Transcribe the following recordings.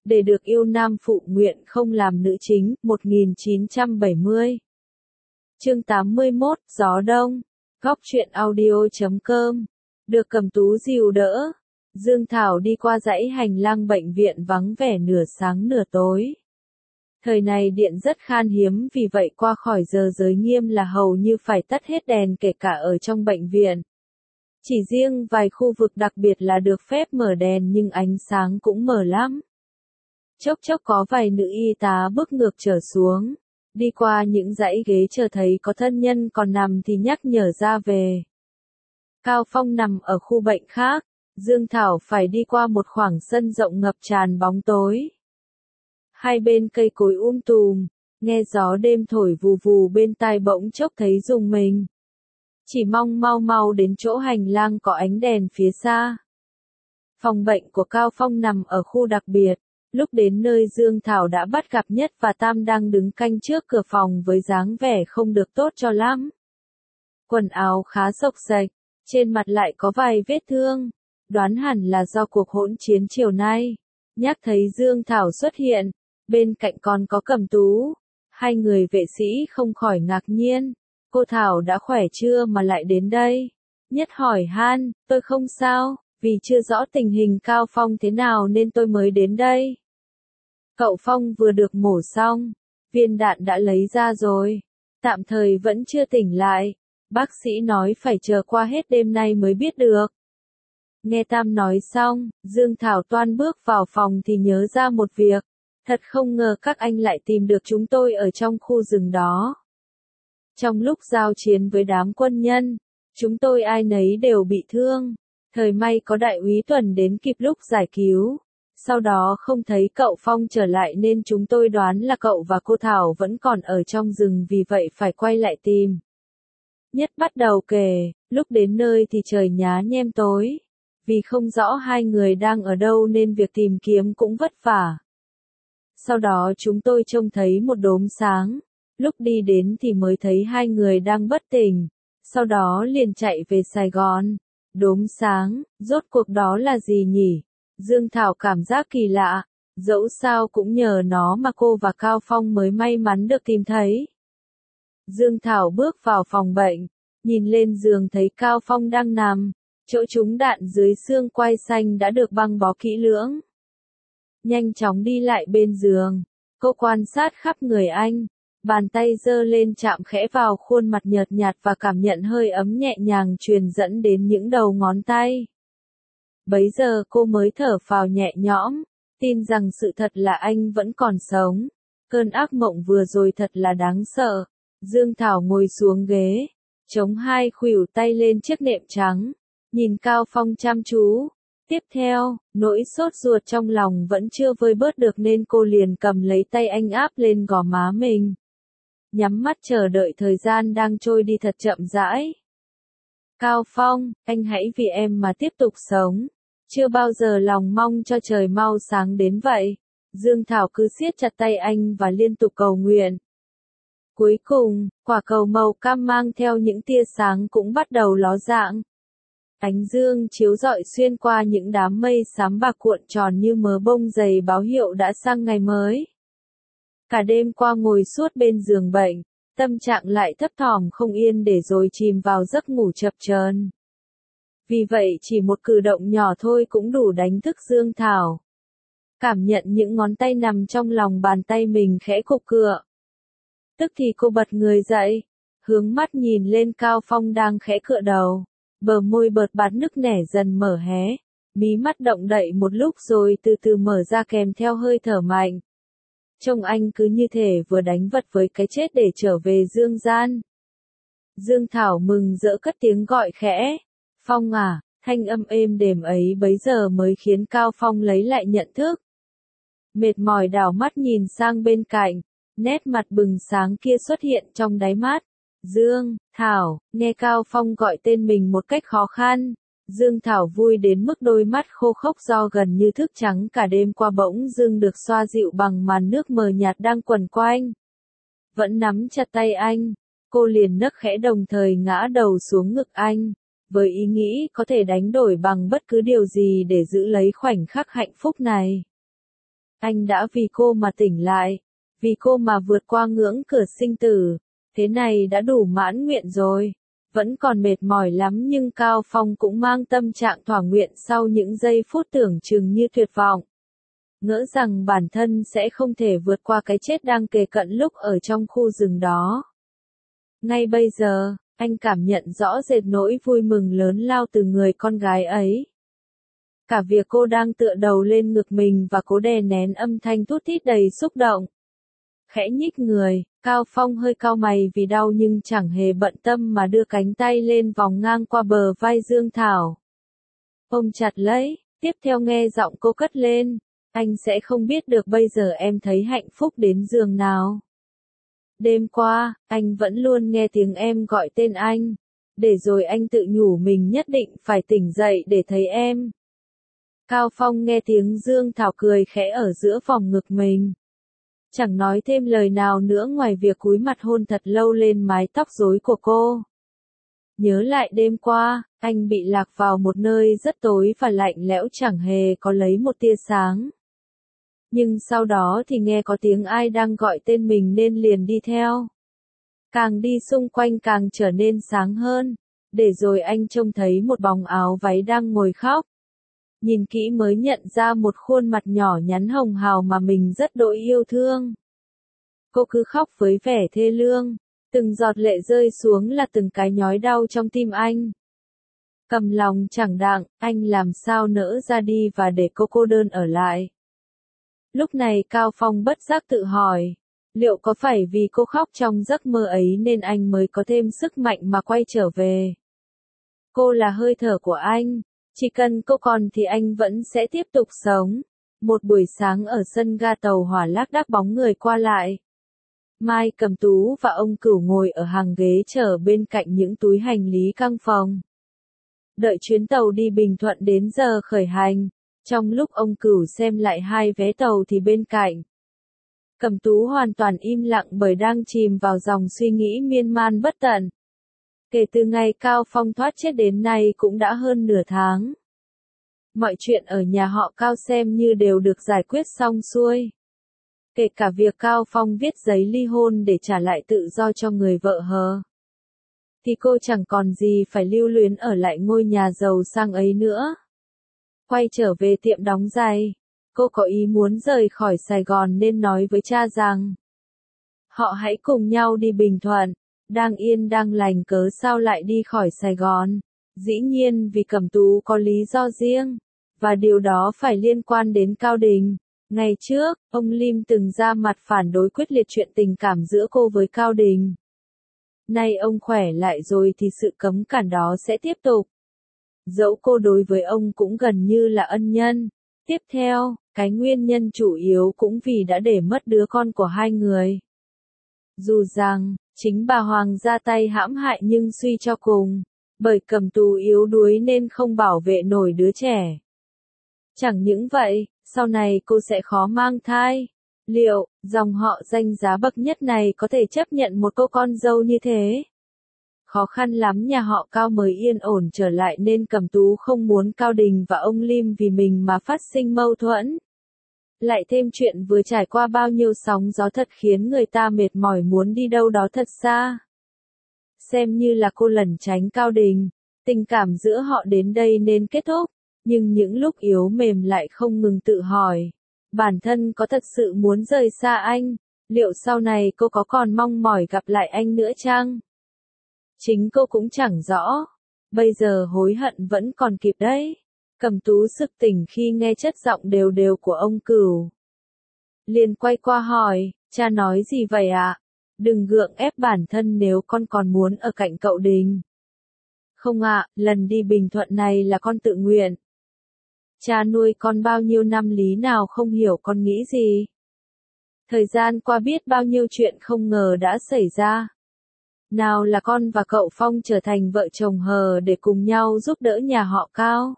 để được yêu nam phụ nguyện không làm nữ chính, 1970. Chương 81, Gió Đông, Góc truyện audio.com, được Cầm Tú dìu đỡ. Dương Thảo đi qua dãy hành lang bệnh viện vắng vẻ nửa sáng nửa tối. Thời này điện rất khan hiếm, vì vậy qua khỏi giờ giới nghiêm là hầu như phải tắt hết đèn, kể cả ở trong bệnh viện. Chỉ riêng vài khu vực đặc biệt là được phép mở đèn, nhưng ánh sáng cũng mờ lắm. Chốc chốc có vài nữ y tá bước ngược trở xuống, đi qua những dãy ghế chờ thấy có thân nhân còn nằm thì nhắc nhở ra về. Cao Phong nằm ở khu bệnh khác, Dương Thảo phải đi qua một khoảng sân rộng ngập tràn bóng tối. Hai bên cây cối tùm, nghe gió đêm thổi vù vù bên tai, bỗng chốc thấy rùng mình. Chỉ mong mau đến chỗ hành lang có ánh đèn phía xa. Phòng bệnh của Cao Phong nằm ở khu đặc biệt. Lúc đến nơi, Dương Thảo đã bắt gặp Nhất và Tam đang đứng canh trước cửa phòng với dáng vẻ không được tốt cho lắm. Quần áo khá xộc xệch, trên mặt lại có vài vết thương, đoán hẳn là do cuộc hỗn chiến chiều nay. Nhắc thấy Dương Thảo xuất hiện, bên cạnh còn có Cẩm Tú. Hai người vệ sĩ không khỏi ngạc nhiên. Cô Thảo đã khỏe chưa mà lại đến đây? Nhất hỏi han, tôi không sao, vì chưa rõ tình hình Cao Phong thế nào nên tôi mới đến đây. Cậu Phong vừa được mổ xong, viên đạn đã lấy ra rồi, tạm thời vẫn chưa tỉnh lại, bác sĩ nói phải chờ qua hết đêm nay mới biết được. Nghe Tam nói xong, Dương Thảo toan bước vào phòng thì nhớ ra một việc, thật không ngờ các anh lại tìm được chúng tôi ở trong khu rừng đó. Trong lúc giao chiến với đám quân nhân, chúng tôi ai nấy đều bị thương, thời may có đại úy Tuần đến kịp lúc giải cứu. Sau đó không thấy cậu Phong trở lại nên chúng tôi đoán là cậu và cô Thảo vẫn còn ở trong rừng, vì vậy phải quay lại tìm. Nhất bắt đầu kể, lúc đến nơi thì trời nhá nhem tối. Vì không rõ hai người đang ở đâu nên việc tìm kiếm cũng vất vả. Sau đó chúng tôi trông thấy một đốm sáng. Lúc đi đến thì mới thấy hai người đang bất tỉnh. Sau đó liền chạy về Sài Gòn. Đốm sáng, rốt cuộc đó là gì nhỉ? Dương Thảo cảm giác kỳ lạ, dẫu sao cũng nhờ nó mà cô và Cao Phong mới may mắn được tìm thấy. Dương Thảo bước vào phòng bệnh, nhìn lên giường thấy Cao Phong đang nằm, chỗ trúng đạn dưới xương quai xanh đã được băng bó kỹ lưỡng. Nhanh chóng đi lại bên giường, cô quan sát khắp người anh, bàn tay giơ lên chạm khẽ vào khuôn mặt nhợt nhạt và cảm nhận hơi ấm nhẹ nhàng truyền dẫn đến những đầu ngón tay. Bấy giờ cô mới thở phào nhẹ nhõm, tin rằng sự thật là anh vẫn còn sống. Cơn ác mộng vừa rồi thật là đáng sợ. Dương Thảo ngồi xuống ghế, chống hai khuỷu tay lên chiếc nệm trắng, nhìn Cao Phong chăm chú. Tiếp theo, nỗi sốt ruột trong lòng vẫn chưa vơi bớt được nên cô liền cầm lấy tay anh áp lên gò má mình. Nhắm mắt chờ đợi thời gian đang trôi đi thật chậm rãi. Cao Phong, anh hãy vì em mà tiếp tục sống. Chưa bao giờ lòng mong cho trời mau sáng đến vậy. Dương Thảo cứ siết chặt tay anh và liên tục cầu nguyện. Cuối cùng, quả cầu màu cam mang theo những tia sáng cũng bắt đầu ló dạng. Ánh dương chiếu rọi xuyên qua những đám mây xám bạc cuộn tròn như mớ bông dày báo hiệu đã sang ngày mới. Cả đêm qua ngồi suốt bên giường bệnh, tâm trạng lại thấp thỏm không yên để rồi chìm vào giấc ngủ chập chờn. Vì vậy chỉ một cử động nhỏ thôi cũng đủ đánh thức Dương Thảo. Cảm nhận những ngón tay nằm trong lòng bàn tay mình khẽ cục cựa. Tức thì cô bật người dậy, hướng mắt nhìn lên Cao Phong đang khẽ cựa đầu, bờ môi bợt bát nức nẻ dần mở hé, mí mắt động đậy một lúc rồi từ từ mở ra kèm theo hơi thở mạnh. Trông anh cứ như thể vừa đánh vật với cái chết để trở về dương gian. Dương Thảo mừng rỡ cất tiếng gọi khẽ. Phong à, thanh âm êm đềm ấy bấy giờ mới khiến Cao Phong lấy lại nhận thức. Mệt mỏi đảo mắt nhìn sang bên cạnh, nét mặt bừng sáng kia xuất hiện trong đáy mắt. Dương, Thảo, nghe Cao Phong gọi tên mình một cách khó khăn. Dương Thảo vui đến mức đôi mắt khô khốc do gần như thức trắng cả đêm qua bỗng dưng được xoa dịu bằng màn nước mờ nhạt đang quẩn quanh. Vẫn nắm chặt tay anh, cô liền nấc khẽ đồng thời ngã đầu xuống ngực anh, với ý nghĩ có thể đánh đổi bằng bất cứ điều gì để giữ lấy khoảnh khắc hạnh phúc này. Anh đã vì cô mà tỉnh lại, vì cô mà vượt qua ngưỡng cửa sinh tử, thế này đã đủ mãn nguyện rồi. Vẫn còn mệt mỏi lắm nhưng Cao Phong cũng mang tâm trạng thỏa nguyện sau những giây phút tưởng chừng như tuyệt vọng. Ngỡ rằng bản thân sẽ không thể vượt qua cái chết đang kề cận lúc ở trong khu rừng đó. Ngay bây giờ, anh cảm nhận rõ rệt nỗi vui mừng lớn lao từ người con gái ấy. Cả việc cô đang tựa đầu lên ngực mình và cố đè nén âm thanh thút thít đầy xúc động. Khẽ nhích người, Cao Phong hơi cau mày vì đau nhưng chẳng hề bận tâm mà đưa cánh tay lên vòng ngang qua bờ vai Dương Thảo. Ôm chặt lấy, tiếp theo nghe giọng cô cất lên, anh sẽ không biết được bây giờ em thấy hạnh phúc đến giường nào. Đêm qua, anh vẫn luôn nghe tiếng em gọi tên anh, để rồi anh tự nhủ mình nhất định phải tỉnh dậy để thấy em. Cao Phong nghe tiếng Dương Thảo cười khẽ ở giữa vòng ngực mình. Chẳng nói thêm lời nào nữa ngoài việc cúi mặt hôn thật lâu lên mái tóc rối của cô. Nhớ lại đêm qua, anh bị lạc vào một nơi rất tối và lạnh lẽo chẳng hề có lấy một tia sáng. Nhưng sau đó thì nghe có tiếng ai đang gọi tên mình nên liền đi theo. Càng đi xung quanh càng trở nên sáng hơn, để rồi anh trông thấy một bóng áo váy đang ngồi khóc. Nhìn kỹ mới nhận ra một khuôn mặt nhỏ nhắn hồng hào mà mình rất đỗi yêu thương. Cô cứ khóc với vẻ thê lương, từng giọt lệ rơi xuống là từng cái nhói đau trong tim anh. Cầm lòng chẳng đặng, anh làm sao nỡ ra đi và để cô cô đơn ở lại. Lúc này Cao Phong bất giác tự hỏi, liệu có phải vì cô khóc trong giấc mơ ấy nên anh mới có thêm sức mạnh mà quay trở về? Cô là hơi thở của anh, chỉ cần cô còn thì anh vẫn sẽ tiếp tục sống. Một buổi sáng ở sân ga tàu hỏa lác đác bóng người qua lại. Mai Cẩm Tú và ông Cửu ngồi ở hàng ghế chờ bên cạnh những túi hành lý căng phòng. Đợi chuyến tàu đi Bình Thuận đến giờ khởi hành. Trong lúc ông Cửu xem lại hai vé tàu thì bên cạnh, Cẩm Tú hoàn toàn im lặng bởi đang chìm vào dòng suy nghĩ miên man bất tận. Kể từ ngày Cao Phong thoát chết đến nay cũng đã hơn nửa tháng. Mọi chuyện ở nhà họ Cao xem như đều được giải quyết xong xuôi. Kể cả việc Cao Phong viết giấy ly hôn để trả lại tự do cho người vợ hờ. Thì cô chẳng còn gì phải lưu luyến ở lại ngôi nhà giàu sang ấy nữa. Quay trở về tiệm đóng giày, cô có ý muốn rời khỏi Sài Gòn nên nói với cha rằng họ hãy cùng nhau đi Bình Thuận, đang yên đang lành cớ sao lại đi khỏi Sài Gòn. Dĩ nhiên vì Cẩm Tú có lý do riêng, và điều đó phải liên quan đến Cao Đình. Ngày trước, ông Lim từng ra mặt phản đối quyết liệt chuyện tình cảm giữa cô với Cao Đình. Nay ông khỏe lại rồi thì sự cấm cản đó sẽ tiếp tục. Dẫu cô đối với ông cũng gần như là ân nhân. Tiếp theo, cái nguyên nhân chủ yếu cũng vì đã để mất đứa con của hai người. Dù rằng, chính bà Hoàng ra tay hãm hại nhưng suy cho cùng, bởi Cẩm Tú yếu đuối nên không bảo vệ nổi đứa trẻ. Chẳng những vậy, sau này cô sẽ khó mang thai. Liệu, dòng họ danh giá bậc nhất này có thể chấp nhận một cô con dâu như thế? Khó khăn lắm nhà họ Cao mới yên ổn trở lại nên Cẩm Tú không muốn Cao Đình và ông Lim vì mình mà phát sinh mâu thuẫn. Lại thêm chuyện vừa trải qua bao nhiêu sóng gió thật khiến người ta mệt mỏi muốn đi đâu đó thật xa. Xem như là cô lẩn tránh Cao Đình, tình cảm giữa họ đến đây nên kết thúc, nhưng những lúc yếu mềm lại không ngừng tự hỏi, bản thân có thật sự muốn rời xa anh, liệu sau này cô có còn mong mỏi gặp lại anh nữa chăng? Chính cô cũng chẳng rõ, bây giờ hối hận vẫn còn kịp đấy. Cẩm Tú sực tỉnh khi nghe chất giọng đều đều của ông Cửu. Liền quay qua hỏi, cha nói gì vậy ạ? Đừng gượng ép bản thân nếu con còn muốn ở cạnh cậu Đình. Không ạ, lần đi Bình Thuận này là con tự nguyện. Cha nuôi con bao nhiêu năm lý nào không hiểu con nghĩ gì. Thời gian qua biết bao nhiêu chuyện không ngờ đã xảy ra. Nào là con và cậu Phong trở thành vợ chồng hờ để cùng nhau giúp đỡ nhà họ Cao.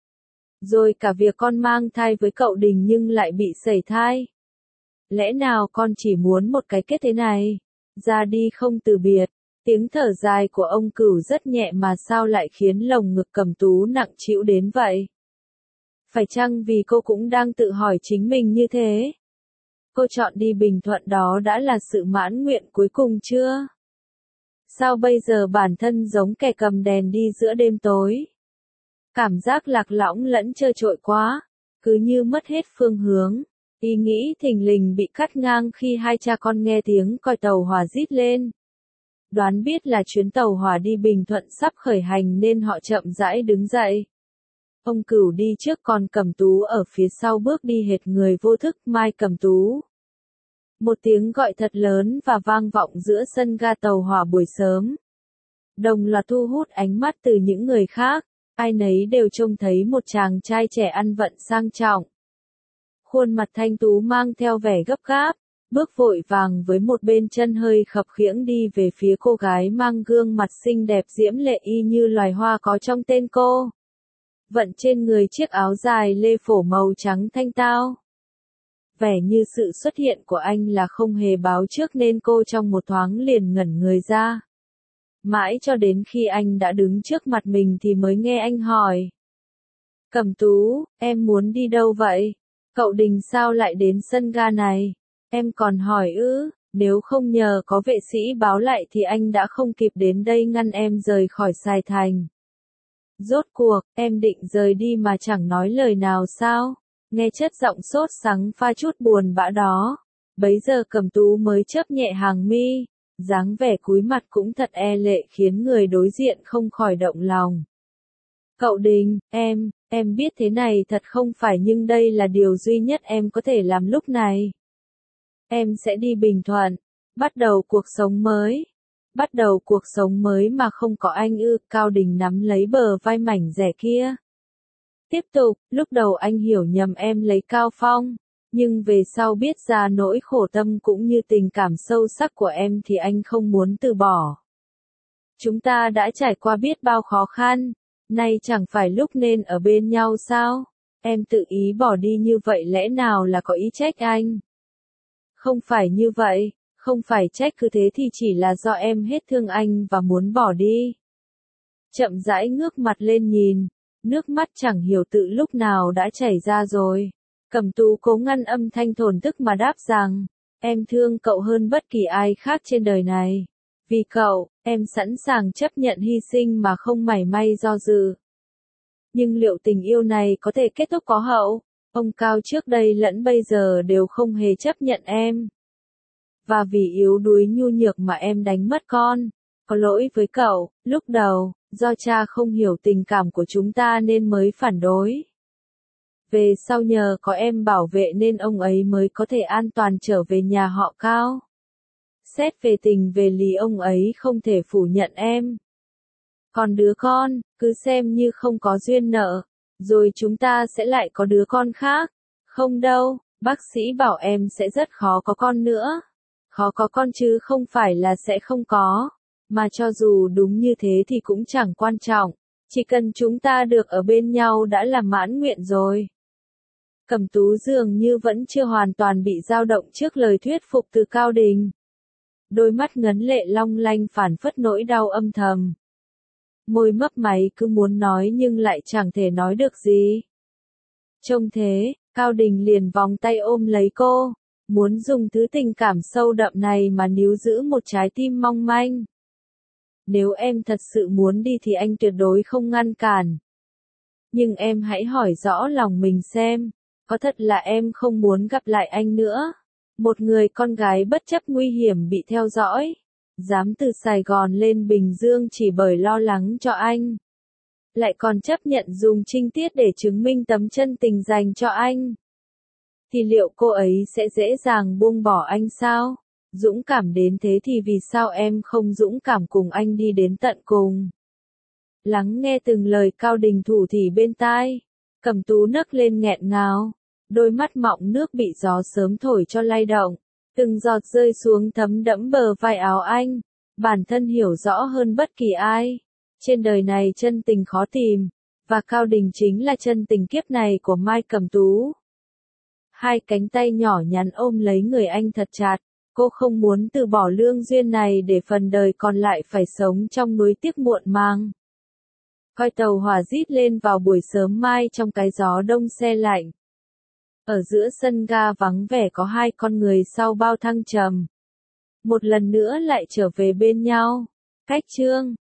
Rồi cả việc con mang thai với cậu Đình nhưng lại bị sẩy thai. Lẽ nào con chỉ muốn một cái kết thế này? Ra đi không từ biệt. Tiếng thở dài của ông Cửu rất nhẹ mà sao lại khiến lồng ngực Cẩm Tú nặng trĩu đến vậy? Phải chăng vì cô cũng đang tự hỏi chính mình như thế? Cô chọn đi Bình Thuận đó đã là sự mãn nguyện cuối cùng chưa? Sao bây giờ bản thân giống kẻ cầm đèn đi giữa đêm tối? Cảm giác lạc lõng lẫn trơ trội quá, cứ như mất hết phương hướng. Ý nghĩ thình lình bị cắt ngang khi hai cha con nghe tiếng còi tàu hỏa rít lên. Đoán biết là chuyến tàu hỏa đi Bình Thuận sắp khởi hành nên họ chậm rãi đứng dậy. Ông Cửu đi trước còn Cẩm Tú ở phía sau bước đi hệt người vô thức. Mai Cẩm Tú. Một tiếng gọi thật lớn và vang vọng giữa sân ga tàu hỏa buổi sớm. Đồng loạt thu hút ánh mắt từ những người khác, ai nấy đều trông thấy một chàng trai trẻ ăn vận sang trọng. Khuôn mặt thanh tú mang theo vẻ gấp gáp, bước vội vàng với một bên chân hơi khập khiễng đi về phía cô gái mang gương mặt xinh đẹp diễm lệ y như loài hoa có trong tên cô. Vận trên người chiếc áo dài lê phổ màu trắng thanh tao. Vẻ như sự xuất hiện của anh là không hề báo trước nên cô trong một thoáng liền ngẩn người ra. Mãi cho đến khi anh đã đứng trước mặt mình thì mới nghe anh hỏi. Cẩm Tú, em muốn đi đâu vậy? Cậu Đình sao lại đến sân ga này? Em còn hỏi ư, nếu không nhờ có vệ sĩ báo lại thì anh đã không kịp đến đây ngăn em rời khỏi Sài Thành. Rốt cuộc, em định rời đi mà chẳng nói lời nào sao? Nghe chất giọng sốt sắng pha chút buồn bã đó. Bấy giờ Cẩm Tú mới chớp nhẹ hàng mi, dáng vẻ cúi mặt cũng thật e lệ khiến người đối diện không khỏi động lòng. Cậu Đình, em biết thế này thật không phải nhưng đây là điều duy nhất em có thể làm lúc này. Em sẽ đi Bình Thuận, bắt đầu cuộc sống mới. Bắt đầu cuộc sống mới mà không có anh ư? Cao Đình nắm lấy bờ vai mảnh dẻ kia. Tiếp tục, lúc đầu anh hiểu nhầm em lấy Cao Phong, nhưng về sau biết ra nỗi khổ tâm cũng như tình cảm sâu sắc của em thì anh không muốn từ bỏ. Chúng ta đã trải qua biết bao khó khăn, nay chẳng phải lúc nên ở bên nhau sao? Em tự ý bỏ đi như vậy lẽ nào là có ý trách anh? Không phải như vậy, không phải trách cứ thế thì chỉ là do em hết thương anh và muốn bỏ đi. Chậm rãi ngước mặt lên nhìn, nước mắt chẳng hiểu tự lúc nào đã chảy ra rồi. Cẩm Tú cố ngăn âm thanh thổn thức mà đáp rằng, em thương cậu hơn bất kỳ ai khác trên đời này. Vì cậu, em sẵn sàng chấp nhận hy sinh mà không mảy may do dự. Nhưng liệu tình yêu này có thể kết thúc có hậu? Ông Cao trước đây lẫn bây giờ đều không hề chấp nhận em. Và vì yếu đuối nhu nhược mà em đánh mất con. Có lỗi với cậu, lúc đầu, do cha không hiểu tình cảm của chúng ta nên mới phản đối. Về sau nhờ có em bảo vệ nên ông ấy mới có thể an toàn trở về nhà họ Cao. Xét về tình về lý ông ấy không thể phủ nhận em. Còn đứa con, cứ xem như không có duyên nợ, rồi chúng ta sẽ lại có đứa con khác. Không đâu, bác sĩ bảo em sẽ rất khó có con nữa. Khó có con chứ không phải là sẽ không có. Mà cho dù đúng như thế thì cũng chẳng quan trọng. Chỉ cần chúng ta được ở bên nhau đã là mãn nguyện rồi. Cẩm Tú dường như vẫn chưa hoàn toàn bị dao động trước lời thuyết phục từ Cao Đình. Đôi mắt ngấn lệ long lanh phản phất nỗi đau âm thầm. Môi mấp máy cứ muốn nói nhưng lại chẳng thể nói được gì. Trông thế, Cao Đình liền vòng tay ôm lấy cô, muốn dùng thứ tình cảm sâu đậm này mà níu giữ một trái tim mong manh. Nếu em thật sự muốn đi thì anh tuyệt đối không ngăn cản. Nhưng em hãy hỏi rõ lòng mình xem, có thật là em không muốn gặp lại anh nữa? Một người con gái bất chấp nguy hiểm bị theo dõi, dám từ Sài Gòn lên Bình Dương chỉ bởi lo lắng cho anh. Lại còn chấp nhận dùng trinh tiết để chứng minh tấm chân tình dành cho anh. Thì liệu cô ấy sẽ dễ dàng buông bỏ anh sao? Dũng cảm đến thế thì vì sao em không dũng cảm cùng anh đi đến tận cùng? Lắng nghe từng lời Cao Đình thủ thỉ bên tai, Cẩm Tú nấc lên nghẹn ngào, đôi mắt mọng nước bị gió sớm thổi cho lay động, từng giọt rơi xuống thấm đẫm bờ vai áo anh. Bản thân hiểu rõ hơn bất kỳ ai, trên đời này chân tình khó tìm, và Cao Đình chính là chân tình kiếp này của Mai Cẩm Tú. Hai cánh tay nhỏ nhắn ôm lấy người anh thật chặt, cô không muốn từ bỏ lương duyên này để phần đời còn lại phải sống trong nuối tiếc muộn màng. Coi tàu hỏa rít lên vào buổi sớm mai trong cái gió đông se lạnh. Ở giữa sân ga vắng vẻ có hai con người sau bao thăng trầm. Một lần nữa lại trở về bên nhau. Cách chương